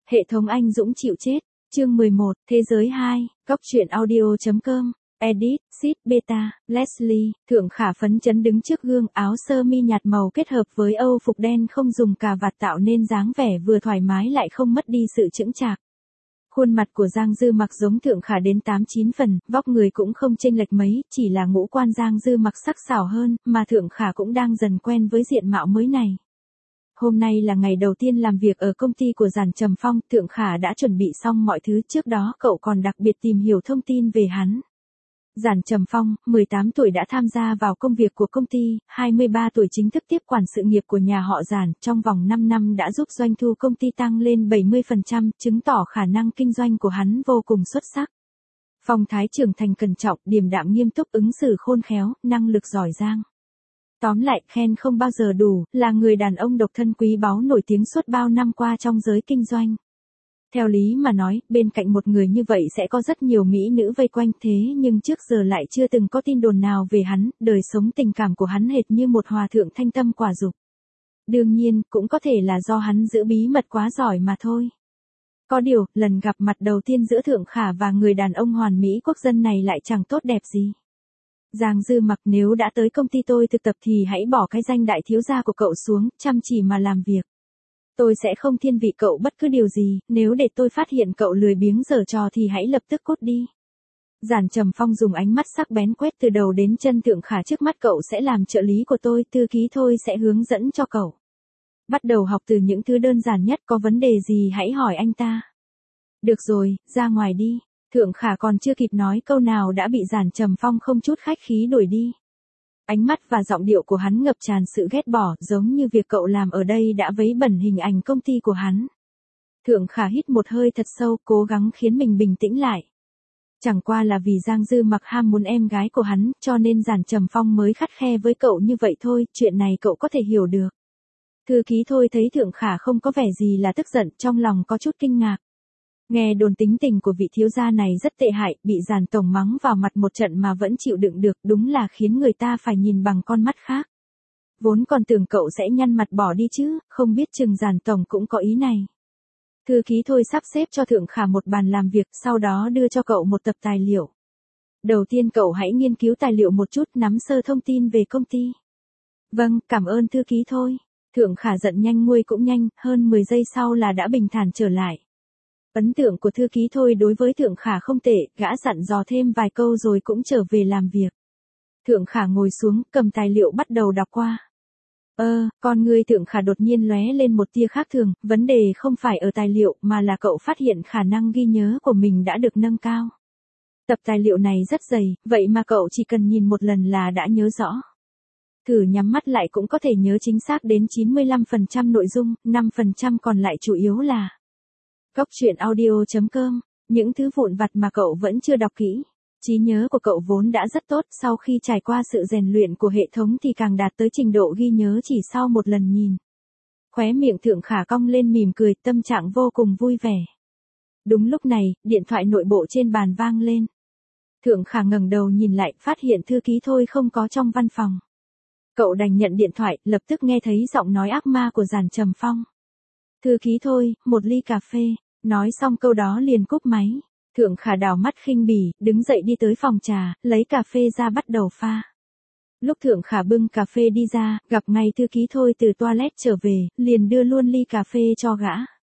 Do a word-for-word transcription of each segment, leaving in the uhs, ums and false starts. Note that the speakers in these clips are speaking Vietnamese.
Hệ thống anh Dũng chịu chết. Chương mười một, Thế giới hai, Góc truyện audio chấm com. Edit, Sid, Beta, Leslie, Thượng Khả phấn chấn đứng trước gương, áo sơ mi nhạt màu kết hợp với âu phục đen không dùng cà vạt tạo nên dáng vẻ vừa thoải mái lại không mất đi sự chững chạc. Khuôn mặt của Giang Dư Mặc giống Thượng Khả đến tám chín phần, vóc người cũng không chênh lệch mấy, chỉ là ngũ quan Giang Dư Mặc sắc sảo hơn, mà Thượng Khả cũng đang dần quen với diện mạo mới này. Hôm nay là ngày đầu tiên làm việc ở công ty của Giản Trầm Phong, Thượng Khả đã chuẩn bị xong mọi thứ, trước đó cậu còn đặc biệt tìm hiểu thông tin về hắn. Giản Trầm Phong, mười tám tuổi đã tham gia vào công việc của công ty, hai mươi ba tuổi chính thức tiếp quản sự nghiệp của nhà họ Giản, trong vòng năm năm đã giúp doanh thu công ty tăng lên bảy mươi phần trăm, chứng tỏ khả năng kinh doanh của hắn vô cùng xuất sắc. Phong thái trưởng thành cẩn trọng, điềm đạm nghiêm túc, ứng xử khôn khéo, năng lực giỏi giang. Tóm lại, khen không bao giờ đủ, là người đàn ông độc thân quý báu nổi tiếng suốt bao năm qua trong giới kinh doanh. Theo lý mà nói, bên cạnh một người như vậy sẽ có rất nhiều mỹ nữ vây quanh, thế nhưng trước giờ lại chưa từng có tin đồn nào về hắn, đời sống tình cảm của hắn hệt như một hòa thượng thanh tâm quả dục. Đương nhiên, cũng có thể là do hắn giữ bí mật quá giỏi mà thôi. Có điều, lần gặp mặt đầu tiên giữa Thượng Khả và người đàn ông hoàn mỹ quốc dân này lại chẳng tốt đẹp gì. Giang Dư Mặc, nếu đã tới công ty tôi thực tập thì hãy bỏ cái danh đại thiếu gia của cậu xuống, chăm chỉ mà làm việc. Tôi sẽ không thiên vị cậu bất cứ điều gì, nếu để tôi phát hiện cậu lười biếng giở trò thì hãy lập tức cút đi. Giản Trầm Phong dùng ánh mắt sắc bén quét từ đầu đến chân Thượng Khả, trước mắt cậu sẽ làm trợ lý của tôi, thư ký thôi sẽ hướng dẫn cho cậu. Bắt đầu học từ những thứ đơn giản nhất, có vấn đề gì hãy hỏi anh ta. Được rồi, ra ngoài đi. Thượng Khả còn chưa kịp nói câu nào đã bị Giản Trầm Phong không chút khách khí đuổi đi. Ánh mắt và giọng điệu của hắn ngập tràn sự ghét bỏ, giống như việc cậu làm ở đây đã vấy bẩn hình ảnh công ty của hắn. Thượng Khả hít một hơi thật sâu, cố gắng khiến mình bình tĩnh lại. Chẳng qua là vì Giang Dư Mặc ham muốn em gái của hắn, cho nên Giản Trầm Phong mới khắt khe với cậu như vậy thôi, chuyện này cậu có thể hiểu được. Thư ký thôi thấy Thượng Khả không có vẻ gì là tức giận, trong lòng có chút kinh ngạc. Nghe đồn tính tình của vị thiếu gia này rất tệ hại, bị Giản tổng mắng vào mặt một trận mà vẫn chịu đựng được, đúng là khiến người ta phải nhìn bằng con mắt khác. Vốn còn tưởng cậu sẽ nhăn mặt bỏ đi chứ, không biết chừng Giản tổng cũng có ý này. Thư ký thôi sắp xếp cho Thượng Khả một bàn làm việc, sau đó đưa cho cậu một tập tài liệu. Đầu tiên cậu hãy nghiên cứu tài liệu một chút, nắm sơ thông tin về công ty. Vâng, cảm ơn thư ký thôi. Thượng Khả giận nhanh nguôi cũng nhanh, hơn mười giây sau là đã bình thản trở lại. Ấn tượng của thư ký thôi đối với Thượng Khả không tệ, gã dặn dò thêm vài câu rồi cũng trở về làm việc. Thượng Khả ngồi xuống, cầm tài liệu bắt đầu đọc qua. Ơ, con người Thượng Khả đột nhiên lóe lên một tia khác thường, vấn đề không phải ở tài liệu mà là cậu phát hiện khả năng ghi nhớ của mình đã được nâng cao. Tập tài liệu này rất dày, vậy mà cậu chỉ cần nhìn một lần là đã nhớ rõ. Thử nhắm mắt lại cũng có thể nhớ chính xác đến chín mươi lăm phần trăm nội dung, năm phần trăm còn lại chủ yếu là Góc truyện audio chấm com, những thứ vụn vặt mà cậu vẫn chưa đọc kỹ. Trí nhớ của cậu vốn đã rất tốt, sau khi trải qua sự rèn luyện của hệ thống thì càng đạt tới trình độ ghi nhớ chỉ sau một lần nhìn. Khóe miệng Thượng Khả cong lên mỉm cười, tâm trạng vô cùng vui vẻ. Đúng lúc này, điện thoại nội bộ trên bàn vang lên. Thượng Khả ngẩng đầu nhìn lại, phát hiện thư ký thôi không có trong văn phòng. Cậu đành nhận điện thoại, lập tức nghe thấy giọng nói ác ma của Giản Trầm Phong. Thư ký thôi, một ly cà phê. Nói xong câu đó liền cúp máy. Thượng Khả đảo mắt khinh bỉ, đứng dậy đi tới phòng trà, lấy cà phê ra bắt đầu pha. Lúc Thượng Khả bưng cà phê đi ra, gặp ngay thư ký thôi từ toilet trở về, liền đưa luôn ly cà phê cho gã.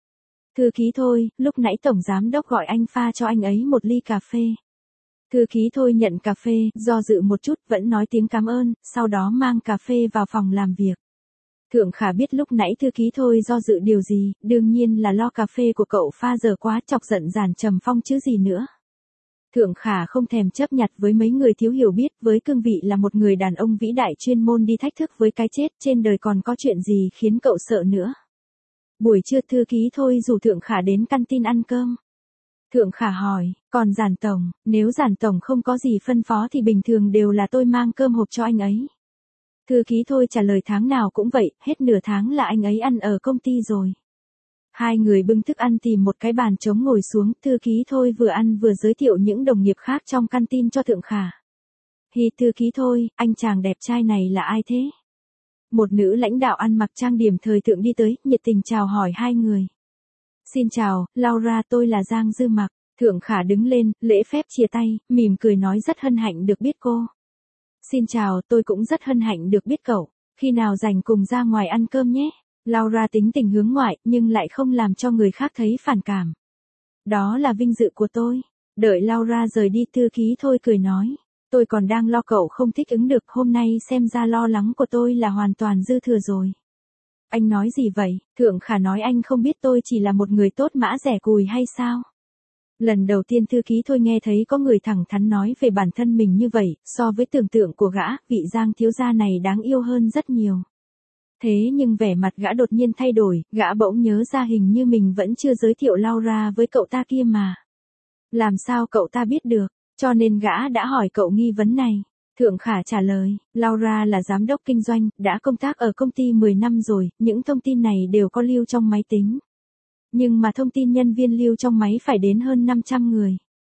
Thư ký thôi, lúc nãy tổng giám đốc gọi anh pha cho anh ấy một ly cà phê. Thư ký thôi nhận cà phê, do dự một chút, vẫn nói tiếng cảm ơn, sau đó mang cà phê vào phòng làm việc. Thượng Khả biết lúc nãy thư ký thôi do dự điều gì, đương nhiên là lo cà phê của cậu pha dở quá, chọc giận Giản Trầm Phong chứ gì nữa. Thượng Khả không thèm chấp nhặt với mấy người thiếu hiểu biết, với cương vị là một người đàn ông vĩ đại chuyên môn đi thách thức với cái chết, trên đời còn có chuyện gì khiến cậu sợ nữa. Buổi trưa thư ký thôi rủ Thượng Khả đến canteen ăn cơm. Thượng Khả hỏi, còn Giản tổng, nếu Giản tổng không có gì phân phó thì bình thường đều là tôi mang cơm hộp cho anh ấy. Thư ký thôi trả lời tháng nào cũng vậy, hết nửa tháng là anh ấy ăn ở công ty rồi. Hai người bưng thức ăn tìm một cái bàn trống ngồi xuống, thư ký thôi vừa ăn vừa giới thiệu những đồng nghiệp khác trong canteen cho Thượng Khả. Hi, thư ký thôi, anh chàng đẹp trai này là ai thế? Một nữ lãnh đạo ăn mặc trang điểm thời thượng đi tới, nhiệt tình chào hỏi hai người. Xin chào, Laura, tôi là Giang Dư Mặc. Thượng Khả đứng lên, lễ phép chia tay, mỉm cười nói rất hân hạnh được biết cô. Xin chào, tôi cũng rất hân hạnh được biết cậu. Khi nào rảnh cùng ra ngoài ăn cơm nhé. Laura tính tình hướng ngoại, nhưng lại không làm cho người khác thấy phản cảm. Đó là vinh dự của tôi. Đợi Laura rời đi, thư ký Thôi cười nói. Tôi còn đang lo cậu không thích ứng được, hôm nay xem ra lo lắng của tôi là hoàn toàn dư thừa rồi. Anh nói gì vậy? Thượng Khả nói anh không biết tôi chỉ là một người tốt mã rẻ cùi hay sao? Lần đầu tiên thư ký Thôi nghe thấy có người thẳng thắn nói về bản thân mình như vậy, so với tưởng tượng của gã, vị Giang thiếu gia này đáng yêu hơn rất nhiều. Thế nhưng vẻ mặt gã đột nhiên thay đổi, gã bỗng nhớ ra hình như mình vẫn chưa giới thiệu Laura với cậu ta kia mà. Làm sao cậu ta biết được, cho nên gã đã hỏi cậu nghi vấn này. Thượng Khả trả lời, Laura là giám đốc kinh doanh, đã công tác ở công ty mười năm rồi, những thông tin này đều có lưu trong máy tính. Nhưng mà thông tin nhân viên lưu trong máy phải đến hơn năm trăm người.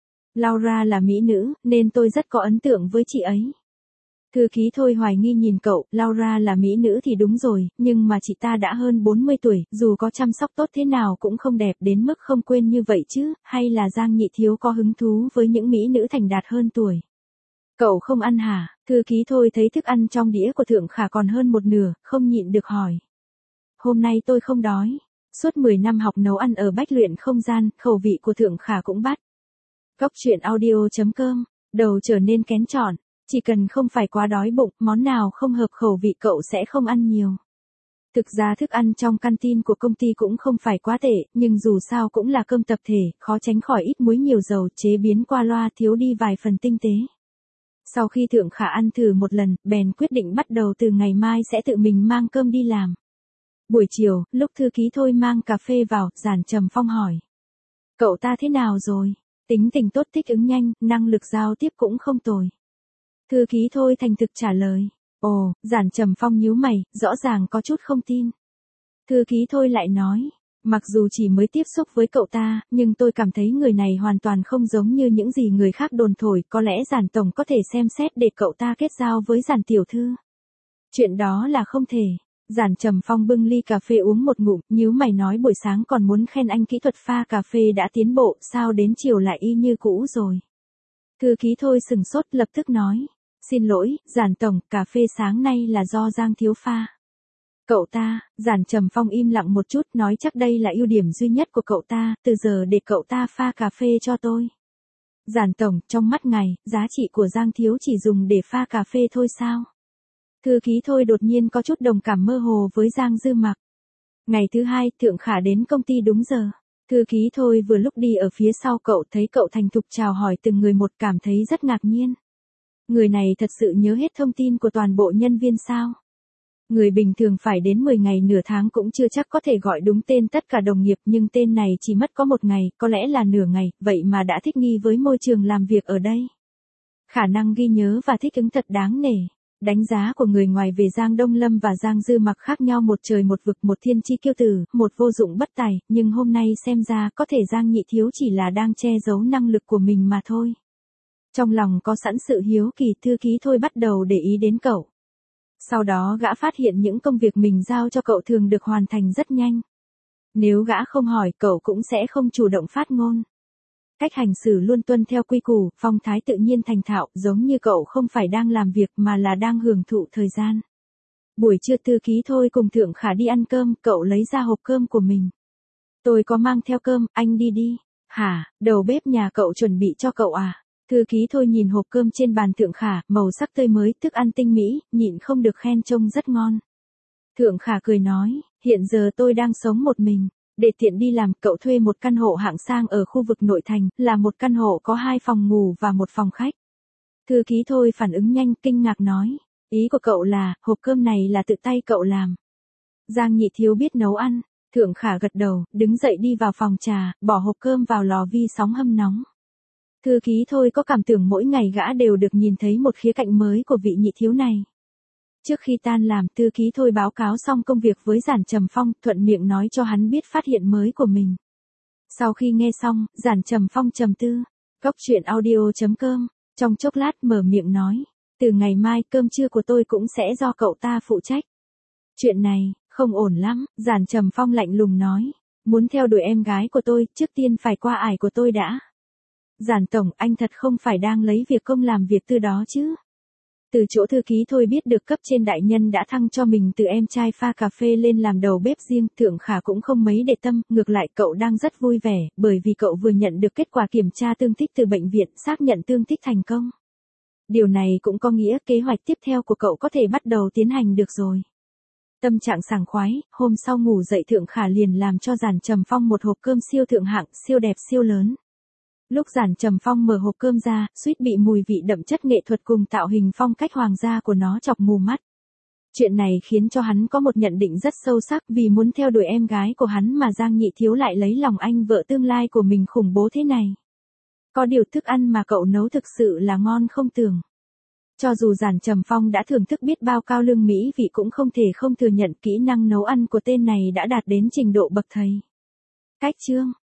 Laura là mỹ nữ, nên tôi rất có ấn tượng với chị ấy. Thư ký Thôi hoài nghi nhìn cậu, Laura là mỹ nữ thì đúng rồi, nhưng mà chị ta đã hơn bốn mươi tuổi, dù có chăm sóc tốt thế nào cũng không đẹp đến mức không quên như vậy chứ, hay là Giang Nhị Thiếu có hứng thú với những mỹ nữ thành đạt hơn tuổi. Cậu không ăn hả? Thư ký Thôi thấy thức ăn trong đĩa của Thượng Khả còn hơn một nửa, không nhịn được hỏi. Hôm nay tôi không đói. Suốt mười năm học nấu ăn ở Bách Luyện Không Gian, khẩu vị của Thượng Khả cũng bắt. Góc truyện audio chấm com, đầu trở nên kén chọn. Chỉ cần không phải quá đói bụng, món nào không hợp khẩu vị cậu sẽ không ăn nhiều. Thực ra thức ăn trong canteen của công ty cũng không phải quá tệ, nhưng dù sao cũng là cơm tập thể, khó tránh khỏi ít muối nhiều dầu, chế biến qua loa, thiếu đi vài phần tinh tế. Sau khi Thượng Khả ăn thử một lần, bèn quyết định bắt đầu từ ngày mai sẽ tự mình mang cơm đi làm. Buổi chiều, lúc thư ký Thôi mang cà phê vào, Giản Trầm Phong hỏi. Cậu ta thế nào rồi? Tính tình tốt, thích ứng nhanh, năng lực giao tiếp cũng không tồi. Thư ký Thôi thành thực trả lời. Ồ, Giản Trầm Phong nhíu mày, rõ ràng có chút không tin. Thư ký Thôi lại nói. Mặc dù chỉ mới tiếp xúc với cậu ta, nhưng tôi cảm thấy người này hoàn toàn không giống như những gì người khác đồn thổi, có lẽ Giản Tổng có thể xem xét để cậu ta kết giao với Giản Tiểu Thư. Chuyện đó là không thể. Giản Trầm Phong bưng ly cà phê uống một ngụm, nhíu mày nói buổi sáng còn muốn khen anh kỹ thuật pha cà phê đã tiến bộ, sao đến chiều lại y như cũ rồi. Thư ký Thôi sừng sốt lập tức nói. Xin lỗi, Giản Tổng, cà phê sáng nay là do Giang Thiếu pha. Cậu ta, Giản Trầm Phong im lặng một chút nói chắc đây là ưu điểm duy nhất của cậu ta, từ giờ để cậu ta pha cà phê cho tôi. Giản Tổng, trong mắt ngài, giá trị của Giang Thiếu chỉ dùng để pha cà phê thôi sao? Thư ký Thôi đột nhiên có chút đồng cảm mơ hồ với Giang Dư Mặc. Ngày thứ hai, Thượng Khả đến công ty đúng giờ. Thư ký Thôi vừa lúc đi ở phía sau cậu thấy cậu thành thục chào hỏi từng người một, cảm thấy rất ngạc nhiên. Người này thật sự nhớ hết thông tin của toàn bộ nhân viên sao? Người bình thường phải đến mười ngày nửa tháng cũng chưa chắc có thể gọi đúng tên tất cả đồng nghiệp, nhưng tên này chỉ mất có một ngày, có lẽ là nửa ngày, vậy mà đã thích nghi với môi trường làm việc ở đây. Khả năng ghi nhớ và thích ứng thật đáng nể. Đánh giá của người ngoài về Giang Đông Lâm và Giang Dư Mặc khác nhau một trời một vực, một thiên chi kiêu tử, một vô dụng bất tài, nhưng hôm nay xem ra có thể Giang Nhị Thiếu chỉ là đang che giấu năng lực của mình mà thôi. Trong lòng có sẵn sự hiếu kỳ, thư ký Thôi bắt đầu để ý đến cậu. Sau đó gã phát hiện những công việc mình giao cho cậu thường được hoàn thành rất nhanh. Nếu gã không hỏi, cậu cũng sẽ không chủ động phát ngôn. Cách hành xử luôn tuân theo quy củ, phong thái tự nhiên thành thạo, giống như cậu không phải đang làm việc mà là đang hưởng thụ thời gian. Buổi trưa thư ký Thôi cùng Thượng Khả đi ăn cơm, cậu lấy ra hộp cơm của mình. Tôi có mang theo cơm, anh đi đi. Hả, đầu bếp nhà cậu chuẩn bị cho cậu à? Thư ký Thôi nhìn hộp cơm trên bàn Thượng Khả, màu sắc tươi mới, thức ăn tinh mỹ, nhịn không được khen trông rất ngon. Thượng Khả cười nói, hiện giờ tôi đang sống một mình. Để tiện đi làm, cậu thuê một căn hộ hạng sang ở khu vực nội thành, là một căn hộ có hai phòng ngủ và một phòng khách. Thư ký Thôi phản ứng nhanh, kinh ngạc nói, ý của cậu là, hộp cơm này là tự tay cậu làm. Giang Nhị Thiếu biết nấu ăn. Thượng Khả gật đầu, đứng dậy đi vào phòng trà, bỏ hộp cơm vào lò vi sóng hâm nóng. Thư ký Thôi có cảm tưởng mỗi ngày gã đều được nhìn thấy một khía cạnh mới của vị Nhị Thiếu này. Trước khi tan làm, thư ký Thôi báo cáo xong công việc với Giản Trầm Phong, thuận miệng nói cho hắn biết phát hiện mới của mình. Sau khi nghe xong, Giản Trầm Phong trầm tư. Góc truyện audio chấm com, trong chốc lát mở miệng nói. Từ ngày mai, cơm trưa của tôi cũng sẽ do cậu ta phụ trách. Chuyện này, không ổn lắm, Giản Trầm Phong lạnh lùng nói. Muốn theo đuổi em gái của tôi, trước tiên phải qua ải của tôi đã. Giản tổng, anh thật không phải đang lấy việc công làm việc tư đó chứ. Từ chỗ thư ký thôi biết được cấp trên đại nhân đã thăng cho mình từ em trai pha cà phê lên làm đầu bếp riêng, Thượng Khả cũng không mấy để tâm, ngược lại cậu đang rất vui vẻ, bởi vì cậu vừa nhận được kết quả kiểm tra tương tích từ bệnh viện, xác nhận tương tích thành công. Điều này cũng có nghĩa kế hoạch tiếp theo của cậu có thể bắt đầu tiến hành được rồi. Tâm trạng sảng khoái, hôm sau ngủ dậy Thượng Khả liền làm cho Giản Trầm Phong một hộp cơm siêu thượng hạng, siêu đẹp siêu lớn. Lúc Giản Trầm Phong mở hộp cơm ra, suýt bị mùi vị đậm chất nghệ thuật cùng tạo hình phong cách hoàng gia của nó chọc mù mắt. Chuyện này khiến cho hắn có một nhận định rất sâu sắc, vì muốn theo đuổi em gái của hắn mà Giang Nhị Thiếu lại lấy lòng anh vợ tương lai của mình khủng bố thế này. Có điều thức ăn mà cậu nấu thực sự là ngon không tưởng. Cho dù Giản Trầm Phong đã thưởng thức biết bao cao lương mỹ vị cũng không thể không thừa nhận kỹ năng nấu ăn của tên này đã đạt đến trình độ bậc thầy. Cách chương